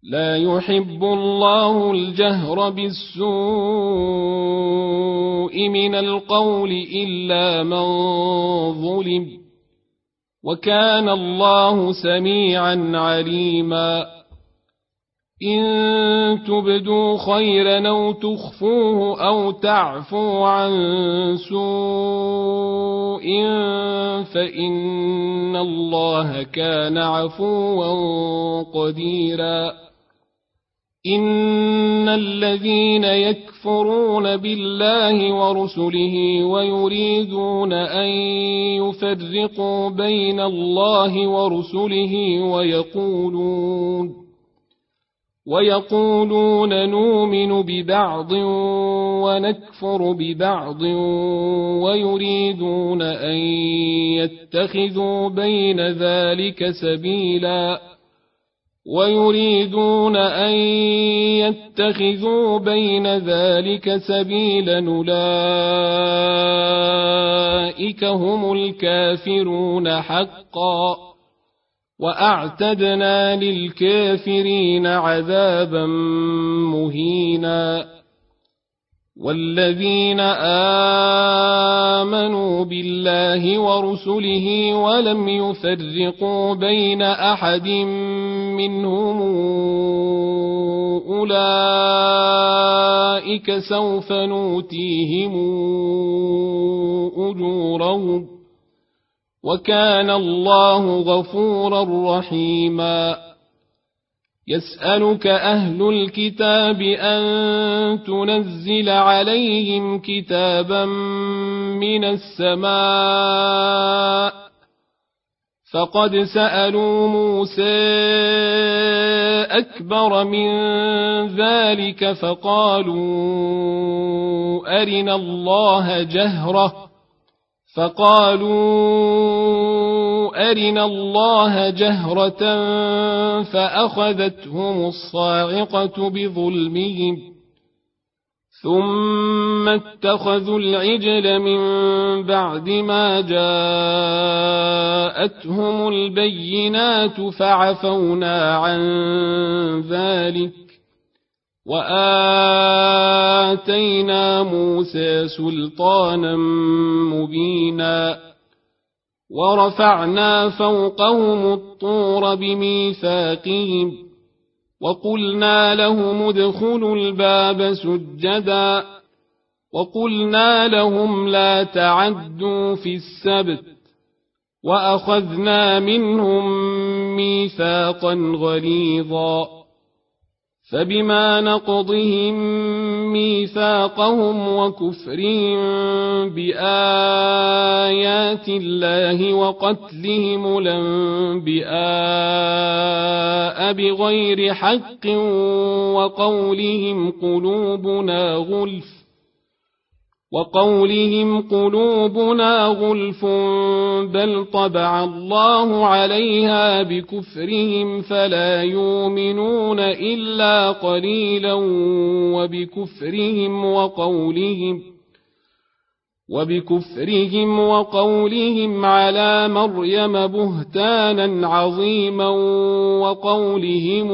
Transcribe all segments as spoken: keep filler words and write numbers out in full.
لا يحب الله الجهر بالسوء من القول إلا من ظلم وكان الله سميعا عليما إن تبدوا خيرا أو تخفوه أو تعفوا عن سوء فإن الله كان عفوا قديرا إن الذين يكفرون بالله ورسله ويريدون أن يفرقوا بين الله ورسله ويقولون ويقولون نؤمن ببعض ونكفر ببعض ويريدون أن يتخذوا بين ذلك سبيلا ويريدون أن يتخذوا بين ذلك سبيلا أولئك هم الكافرون حقا وأعتدنا للكافرين عذابا مهينا والذين آمنوا بالله ورسله ولم يفرقوا بين أحد منهم أولئك سوف نؤتيهم أجورهم وكان الله غفورا رحيما يسألك أهل الكتاب أن تنزل عليهم كتابا من السماء فقد سألوا موسى أكبر من ذلك فقالوا أرنا الله جهرة فقالوا أرنا الله جهرة فأخذتهم الصاعقة بظلمهم ثم اتخذوا العجل من بعد ما جاءتهم البينات فعفونا عن ذلك وآتينا موسى سلطانا مبينا ورفعنا فوقهم الطور بميثاقهم وقلنا لهم ادخلوا الباب سجدا وقلنا لهم لا تعدوا في السبت وأخذنا منهم ميثاقا غليظا فبما نقضهم ميثاقهم وكفرهم بآيات الله وقتلهم الأنبياء بغير حق وقولهم قلوبنا غلف وقولهم قلوبنا غلف بل طبع الله عليها بكفرهم فلا يؤمنون إلا قليلا وبكفرهم وقولهم وبكفرهم وقولهم على مريم بهتانا عظيما وقولهم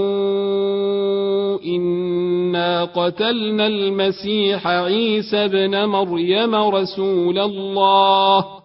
إنا قتلنا المسيح عيسى ابن مريم رسول الله